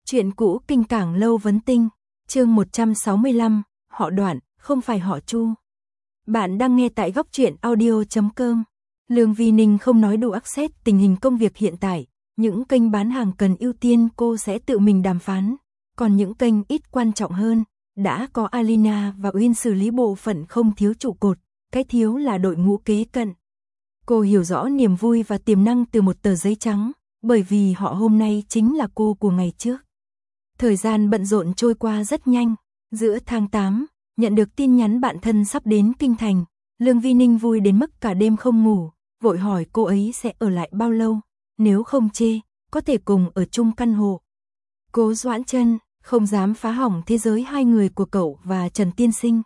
Chuyện cũ kinh cảng lâu vấn tinh, chương 165, họ Đoạn, không phải họ Chu. Bạn đang nghe tại góc truyện audio.com. Lương Vi Ninh không nói đủ access tình hình công việc hiện tại, những kênh bán hàng cần ưu tiên cô sẽ tự mình đàm phán, còn những kênh ít quan trọng hơn, đã có Alina và Uyên xử lý bộ phận không thiếu trụ cột, cái thiếu là đội ngũ kế cận. Cô hiểu rõ niềm vui và tiềm năng từ một tờ giấy trắng, bởi vì họ hôm nay chính là cô của ngày trước. Thời gian bận rộn trôi qua rất nhanh, giữa tháng 8, nhận được tin nhắn bạn thân sắp đến Kinh Thành, Lương Vi Ninh vui đến mức cả đêm không ngủ, vội hỏi cô ấy sẽ ở lại bao lâu, nếu không chê, có thể cùng ở chung căn hộ. Cố Doãn Chân, không dám phá hỏng thế giới hai người của cậu và Trần Tiên Sinh.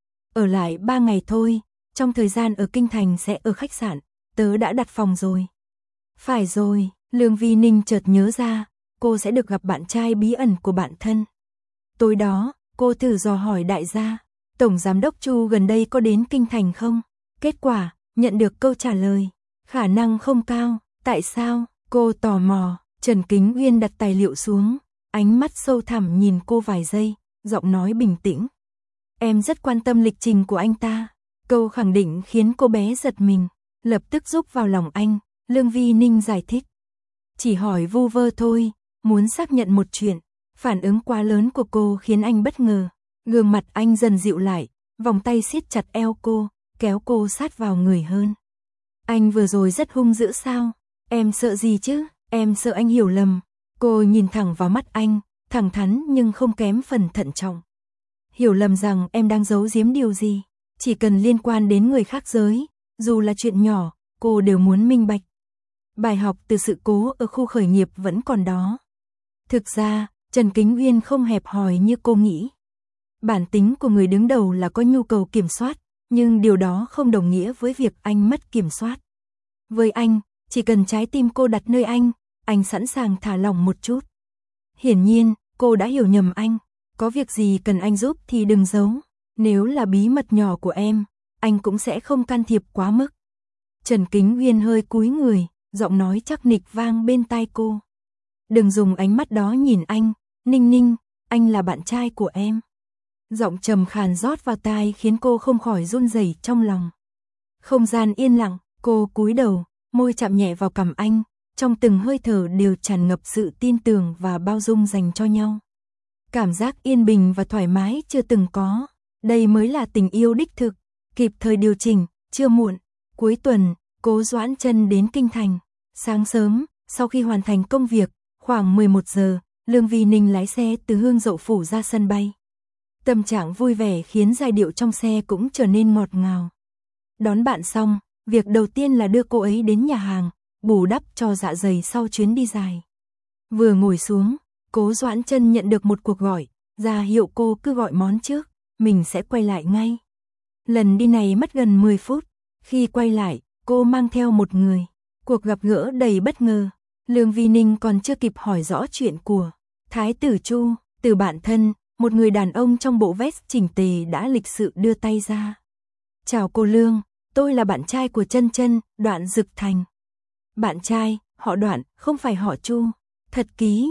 Ở lại 3 ngày thôi, trong thời gian ở Kinh Thành sẽ ở khách sạn, tớ đã đặt phòng rồi. Phải rồi, Lương Vi Ninh chợt nhớ ra, cô sẽ được gặp bạn trai bí ẩn của bạn thân. Tối đó, cô thử dò hỏi đại gia, Tổng Giám đốc Chu gần đây có đến Kinh Thành không? Kết quả, nhận được câu trả lời, khả năng không cao. Tại sao? Cô tò mò. Trần Kính Uyên đặt tài liệu xuống, ánh mắt sâu thẳm nhìn cô vài giây, giọng nói bình tĩnh. Em rất quan tâm lịch trình của anh ta. Câu khẳng định khiến cô bé giật mình, lập tức rúc vào lòng anh. Lương Vi Ninh giải thích. Chỉ hỏi vu vơ thôi, muốn xác nhận một chuyện. Phản ứng quá lớn của cô khiến anh bất ngờ. Gương mặt anh dần dịu lại, vòng tay siết chặt eo cô, kéo cô sát vào người hơn. Anh vừa rồi rất hung dữ sao? Em sợ gì chứ? Em sợ anh hiểu lầm. Cô nhìn thẳng vào mắt anh, thẳng thắn nhưng không kém phần thận trọng. Hiểu lầm rằng em đang giấu giếm điều gì? Chỉ cần liên quan đến người khác giới, dù là chuyện nhỏ, cô đều muốn minh bạch. Bài học từ sự cố ở khu khởi nghiệp vẫn còn đó. Thực ra, Trần Kính Uyên không hẹp hòi như cô nghĩ. Bản tính của người đứng đầu là có nhu cầu kiểm soát, nhưng điều đó không đồng nghĩa với việc anh mất kiểm soát. Với anh, chỉ cần trái tim cô đặt nơi anh sẵn sàng thả lỏng một chút. Hiển nhiên, cô đã hiểu nhầm anh. Có việc gì cần anh giúp thì đừng giấu. Nếu là bí mật nhỏ của em, anh cũng sẽ không can thiệp quá mức. Trần Kính Uyên hơi cúi người, giọng nói chắc nịch vang bên tai cô. Đừng dùng ánh mắt đó nhìn anh, Ninh Ninh, anh là bạn trai của em. Giọng trầm khàn rót vào tai khiến cô không khỏi run rẩy trong lòng. Không gian yên lặng, cô cúi đầu, môi chạm nhẹ vào cằm anh, trong từng hơi thở đều tràn ngập sự tin tưởng và bao dung dành cho nhau. Cảm giác yên bình và thoải mái chưa từng có, đây mới là tình yêu đích thực, kịp thời điều chỉnh, chưa muộn. Cuối tuần, Cố Doãn Chân đến Kinh Thành. Sáng sớm, sau khi hoàn thành công việc, khoảng 11 giờ, Lương Vi Ninh lái xe từ Hương Dậu Phủ ra sân bay. Tâm trạng vui vẻ khiến giai điệu trong xe cũng trở nên ngọt ngào. Đón bạn xong, việc đầu tiên là đưa cô ấy đến nhà hàng, bù đắp cho dạ dày sau chuyến đi dài. Vừa ngồi xuống, Cố Doãn Chân nhận được một cuộc gọi, ra hiệu cô cứ gọi món trước, mình sẽ quay lại ngay. Lần đi này mất gần 10 phút, khi quay lại, cô mang theo một người. Cuộc gặp gỡ đầy bất ngờ, Lương Vi Ninh còn chưa kịp hỏi rõ chuyện của Thái tử Chu, từ bạn thân, một người đàn ông trong bộ vest chỉnh tề đã lịch sự đưa tay ra. Chào cô Lương, tôi là bạn trai của Chân Chân, Đoạn Dực Thành. Bạn trai, họ Đoạn, không phải họ Chu. Thật ký,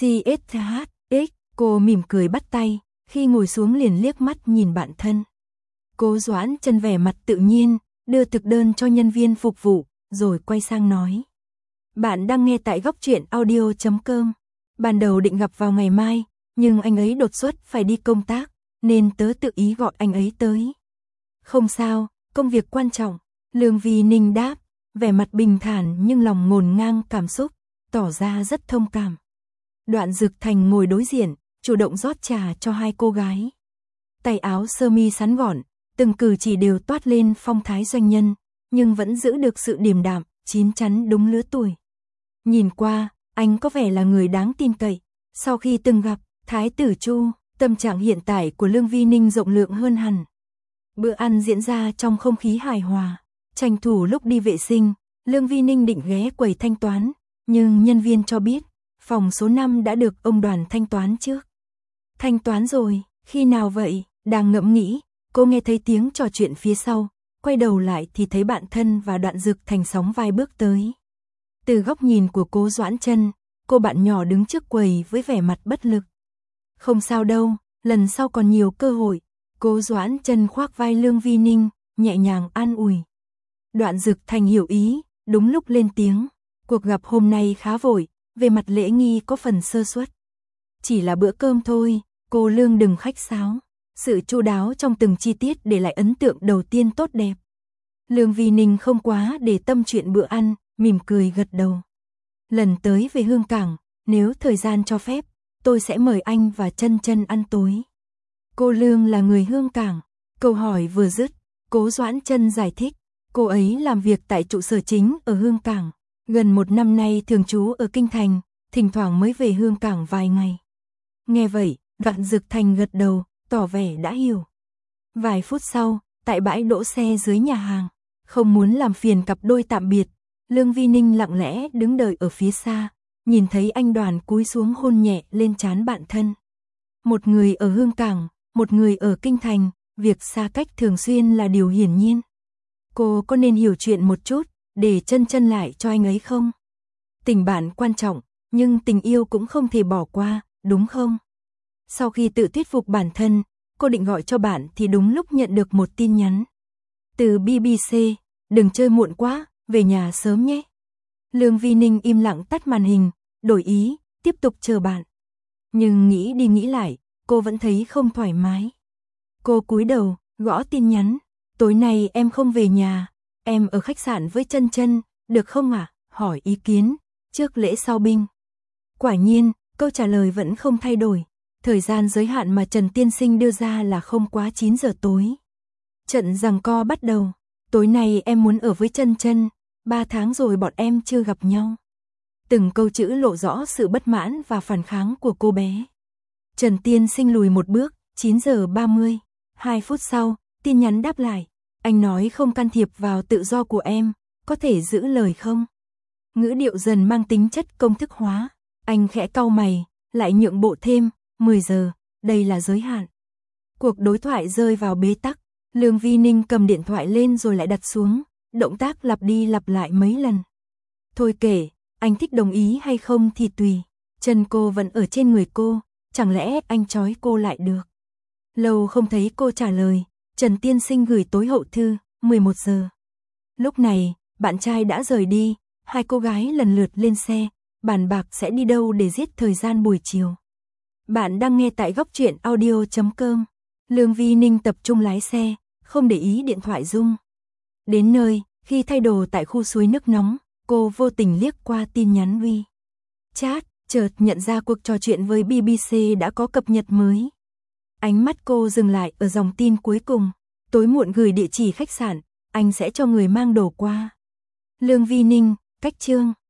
CSHX, cô mỉm cười bắt tay, khi ngồi xuống liền liếc mắt nhìn bạn thân. Cố Doãn Chân vẻ mặt tự nhiên, đưa thực đơn cho nhân viên phục vụ, rồi quay sang nói. Bạn đang nghe tại góc truyện audio.com. Ban đầu định gặp vào ngày mai, nhưng anh ấy đột xuất phải đi công tác, nên tớ tự ý gọi anh ấy tới. Không sao, công việc quan trọng, Lương Vi Ninh đáp, vẻ mặt bình thản nhưng lòng ngổn ngang cảm xúc, tỏ ra rất thông cảm. Đoạn Dực Thành ngồi đối diện, chủ động rót trà cho hai cô gái. Tay áo sơ mi sắn gọn, từng cử chỉ đều toát lên phong thái doanh nhân, nhưng vẫn giữ được sự điềm đạm, chín chắn đúng lứa tuổi. Nhìn qua, anh có vẻ là người đáng tin cậy. Sau khi từng gặp Thái tử Chu, tâm trạng hiện tại của Lương Vi Ninh rộng lượng hơn hẳn. Bữa ăn diễn ra trong không khí hài hòa. Tranh thủ lúc đi vệ sinh, Lương Vi Ninh định ghé quầy thanh toán, nhưng nhân viên cho biết, phòng số 5 đã được ông Đoàn thanh toán trước. Thanh toán rồi, khi nào vậy? Đang ngẫm nghĩ, cô nghe thấy tiếng trò chuyện phía sau, quay đầu lại thì thấy bạn thân và Đoạn Dực Thành sóng vai bước tới. Từ góc nhìn của Cố Doãn Chân, cô bạn nhỏ đứng trước quầy với vẻ mặt bất lực. Không sao đâu, lần sau còn nhiều cơ hội. Cố Doãn Chân khoác vai Lương Vi Ninh, nhẹ nhàng an ủi. Đoạn Dực Thành hiểu ý, đúng lúc lên tiếng. Cuộc gặp hôm nay khá vội, về mặt lễ nghi có phần sơ suất. Chỉ là bữa cơm thôi, cô Lương đừng khách sáo. Sự chu đáo trong từng chi tiết để lại ấn tượng đầu tiên tốt đẹp. Lương Vi Ninh không quá để tâm chuyện bữa ăn, mỉm cười gật đầu. Lần tới về Hương Cảng, nếu thời gian cho phép, tôi sẽ mời anh và Chân Chân ăn tối. Cô Lương là người Hương Cảng. Câu hỏi vừa dứt, Cố Doãn Chân giải thích, cô ấy làm việc tại trụ sở chính ở Hương Cảng. Gần 1 năm nay thường trú ở Kinh Thành, thỉnh thoảng mới về Hương Cảng vài ngày. Nghe vậy, Đoạn Dực Thành gật đầu, tỏ vẻ đã hiểu. Vài phút sau, tại bãi đỗ xe dưới nhà hàng, không muốn làm phiền cặp đôi tạm biệt, Lương Vi Ninh lặng lẽ đứng đợi ở phía xa, nhìn thấy anh Đoàn cúi xuống hôn nhẹ lên trán bạn thân. Một người ở Hương Cảng, một người ở Kinh Thành, việc xa cách thường xuyên là điều hiển nhiên. Cô có nên hiểu chuyện một chút, để Chân Chân lại cho anh ấy không? Tình bạn quan trọng, nhưng tình yêu cũng không thể bỏ qua, đúng không? Sau khi tự thuyết phục bản thân, cô định gọi cho bạn thì đúng lúc nhận được một tin nhắn. Từ BBC, đừng chơi muộn quá, về nhà sớm nhé. Lương Vi Ninh im lặng tắt màn hình, đổi ý, tiếp tục chờ bạn. Nhưng nghĩ đi nghĩ lại, cô vẫn thấy không thoải mái. Cô cúi đầu, gõ tin nhắn. Tối nay em không về nhà, em ở khách sạn với Chân Chân, được không ạ? Hỏi ý kiến, trước lễ sau binh. Quả nhiên, câu trả lời vẫn không thay đổi. Thời gian giới hạn mà Trần Tiên Sinh đưa ra là không quá 9 giờ tối. Trận giằng co bắt đầu. Tối nay em muốn ở với Chân Chân, 3 tháng rồi bọn em chưa gặp nhau. Từng câu chữ lộ rõ sự bất mãn và phản kháng của cô bé. Trần Tiên Sinh lùi một bước, 9 giờ 30. 2 phút sau, tin nhắn đáp lại. Anh nói không can thiệp vào tự do của em, có thể giữ lời không? Ngữ điệu dần mang tính chất công thức hóa. Anh khẽ cau mày, lại nhượng bộ thêm, 10 giờ, đây là giới hạn. Cuộc đối thoại rơi vào bế tắc. Lương Vi Ninh cầm điện thoại lên rồi lại đặt xuống, động tác lặp đi lặp lại mấy lần. Thôi kể, anh thích đồng ý hay không thì tùy. Chân cô vẫn ở trên người cô, chẳng lẽ anh trói cô lại được? Lâu không thấy cô trả lời, Trần Tiên Sinh gửi tối hậu thư, 11 giờ. Lúc này, bạn trai đã rời đi, hai cô gái lần lượt lên xe, bàn bạc sẽ đi đâu để giết thời gian buổi chiều. Bạn đang nghe tại Góc Truyện Audio.com. Lương Vi Ninh tập trung lái xe, không để ý điện thoại rung. Đến nơi, khi thay đồ tại khu suối nước nóng, cô vô tình liếc qua tin nhắn WeChat, chợt nhận ra cuộc trò chuyện với BBC đã có cập nhật mới. Ánh mắt cô dừng lại ở dòng tin cuối cùng. Tối muộn gửi địa chỉ khách sạn, anh sẽ cho người mang đồ qua. Lương Vi Ninh, cách chương.